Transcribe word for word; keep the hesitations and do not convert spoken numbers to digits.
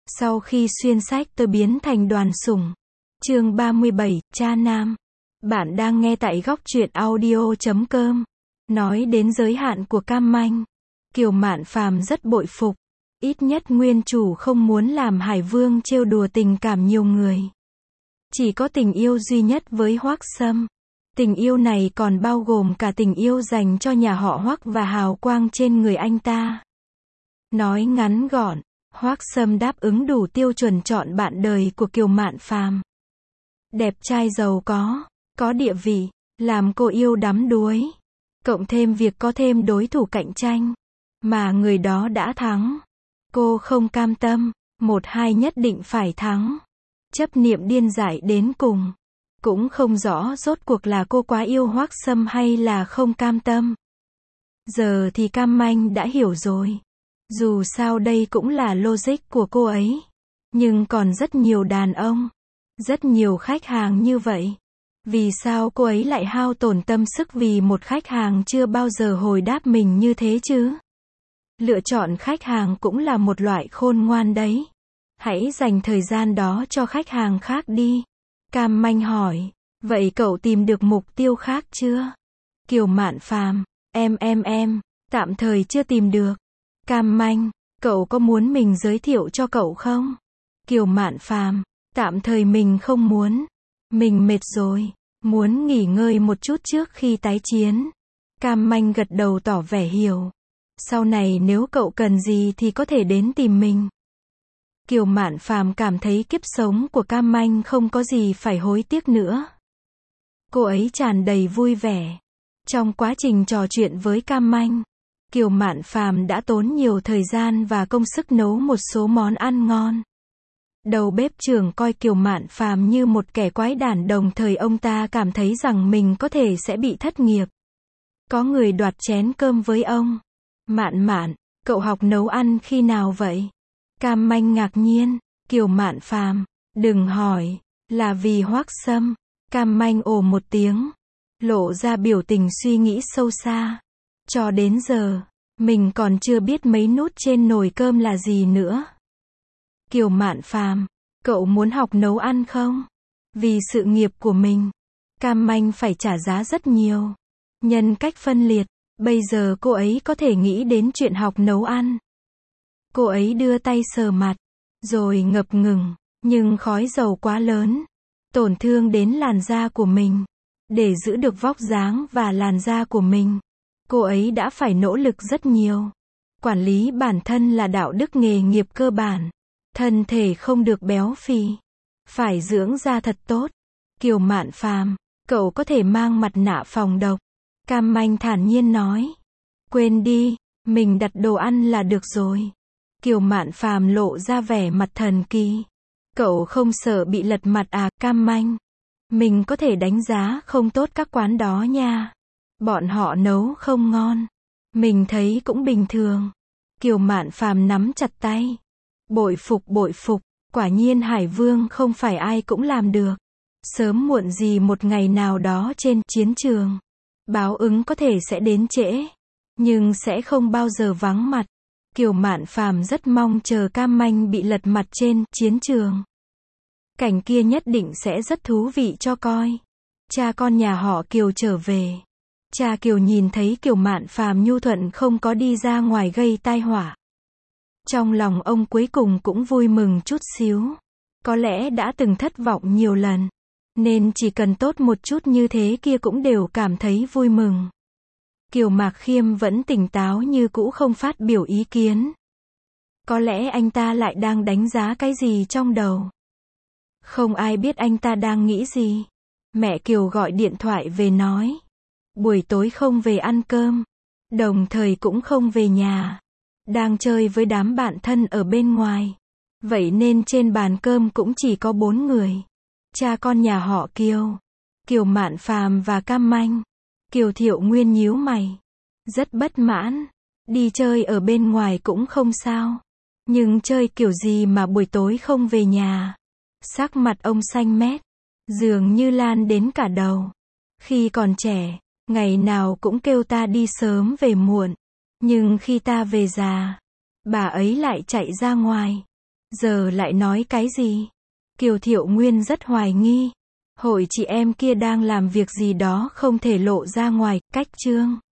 Sau khi xuyên sách tôi biến thành đoàn sủng. Chương ba mươi bảy, cha nam. Bạn đang nghe tại góc truyện audio chấm com. Nói đến giới hạn của Cam Manh, Kiều Mạn Phàm rất bội phục. Ít nhất nguyên chủ không muốn làm Hải Vương trêu đùa tình cảm nhiều người. Chỉ có tình yêu duy nhất với Hoắc Sâm. Tình yêu này còn bao gồm cả tình yêu dành cho nhà họ Hoắc và hào quang trên người anh ta. Nói ngắn gọn, Hoắc Sâm đáp ứng đủ tiêu chuẩn chọn bạn đời của Kiều Mạn Phàm. Đẹp trai giàu có, có địa vị, làm cô yêu đắm đuối. Cộng thêm việc có thêm đối thủ cạnh tranh, mà người đó đã thắng. Cô không cam tâm, một hai nhất định phải thắng. Chấp niệm điên dại đến cùng. Cũng không rõ rốt cuộc là cô quá yêu Hoắc Sâm hay là không cam tâm. Giờ thì Cam Manh đã hiểu rồi. Dù sao đây cũng là logic của cô ấy. Nhưng còn rất nhiều đàn ông, rất nhiều khách hàng như vậy. Vì sao cô ấy lại hao tổn tâm sức vì một khách hàng chưa bao giờ hồi đáp mình như thế chứ? Lựa chọn khách hàng cũng là một loại khôn ngoan đấy. Hãy dành thời gian đó cho khách hàng khác đi. Cam Manh hỏi, vậy cậu tìm được mục tiêu khác chưa? Kiều Mạn Phàm, em em em, tạm thời chưa tìm được. Cam Manh, cậu có muốn mình giới thiệu cho cậu không? Kiều Mạn Phàm, tạm thời mình không muốn. Mình mệt rồi, muốn nghỉ ngơi một chút trước khi tái chiến. Cam Manh gật đầu tỏ vẻ hiểu. Sau này nếu cậu cần gì thì có thể đến tìm mình. Kiều Mạn Phàm cảm thấy kiếp sống của Cam Manh không có gì phải hối tiếc nữa. Cô ấy tràn đầy vui vẻ. Trong quá trình trò chuyện với Cam Manh, Kiều Mạn Phàm đã tốn nhiều thời gian và công sức nấu một số món ăn ngon. Đầu bếp trưởng coi Kiều Mạn Phàm như một kẻ quái đản, đồng thời ông ta cảm thấy rằng mình có thể sẽ bị thất nghiệp. Có người đoạt chén cơm với ông. Mạn Mạn, cậu học nấu ăn khi nào vậy? Cam Manh ngạc nhiên. Kiều Mạn Phàm, đừng hỏi, là vì Hoắc Sâm. Cam Manh ồ một tiếng, lộ ra biểu tình suy nghĩ sâu xa. Cho đến giờ, mình còn chưa biết mấy nút trên nồi cơm là gì nữa. Kiều Mạn Phàm, cậu muốn học nấu ăn không? Vì sự nghiệp của mình, Cam Manh phải trả giá rất nhiều. Nhân cách phân liệt, bây giờ cô ấy có thể nghĩ đến chuyện học nấu ăn. Cô ấy đưa tay sờ mặt, rồi ngập ngừng, nhưng khói dầu quá lớn, tổn thương đến làn da của mình. Để giữ được vóc dáng và làn da của mình, cô ấy đã phải nỗ lực rất nhiều. Quản lý bản thân là đạo đức nghề nghiệp cơ bản. Thân thể không được béo phì, phải dưỡng da thật tốt. Kiều Mạn Phàm, cậu có thể mang mặt nạ phòng độc. Cam Manh thản nhiên nói. Quên đi, mình đặt đồ ăn là được rồi. Kiều Mạn Phàm lộ ra vẻ mặt thần kỳ. Cậu không sợ bị lật mặt à? Cam Manh, mình có thể đánh giá không tốt các quán đó nha. Bọn họ nấu không ngon. Mình thấy cũng bình thường. Kiều Mạn Phàm nắm chặt tay. Bội phục bội phục, quả nhiên Hải Vương không phải ai cũng làm được. Sớm muộn gì một ngày nào đó trên chiến trường, báo ứng có thể sẽ đến trễ, nhưng sẽ không bao giờ vắng mặt. Kiều Mạn Phàm rất mong chờ Cam Manh bị lật mặt trên chiến trường. Cảnh kia nhất định sẽ rất thú vị cho coi. Cha con nhà họ Kiều trở về. Cha Kiều nhìn thấy Kiều Mạn Phàm nhu thuận không có đi ra ngoài gây tai họa. Trong lòng ông cuối cùng cũng vui mừng chút xíu. Có lẽ đã từng thất vọng nhiều lần, nên chỉ cần tốt một chút như thế kia cũng đều cảm thấy vui mừng. Kiều Mạc Khiêm vẫn tỉnh táo như cũ, không phát biểu ý kiến. Có lẽ anh ta lại đang đánh giá cái gì trong đầu. Không ai biết anh ta đang nghĩ gì. Mẹ Kiều gọi điện thoại về nói. Buổi tối không về ăn cơm. Đồng thời cũng không về nhà. Đang chơi với đám bạn thân ở bên ngoài. Vậy nên trên bàn cơm cũng chỉ có bốn người. Cha con nhà họ Kiều, Kiều Mạn Phàm và Cam Manh. Kiều Thiệu Nguyên nhíu mày, rất bất mãn. Đi chơi ở bên ngoài cũng không sao, nhưng chơi kiểu gì mà buổi tối không về nhà? Sắc mặt ông xanh mét, dường như lan đến cả đầu. Khi còn trẻ, ngày nào cũng kêu ta đi sớm về muộn. Nhưng khi ta về già, bà ấy lại chạy ra ngoài. Giờ lại nói cái gì? Kiều Thiệu Nguyên rất hoài nghi. Hội chị em kia đang làm việc gì đó không thể lộ ra ngoài, cách Trương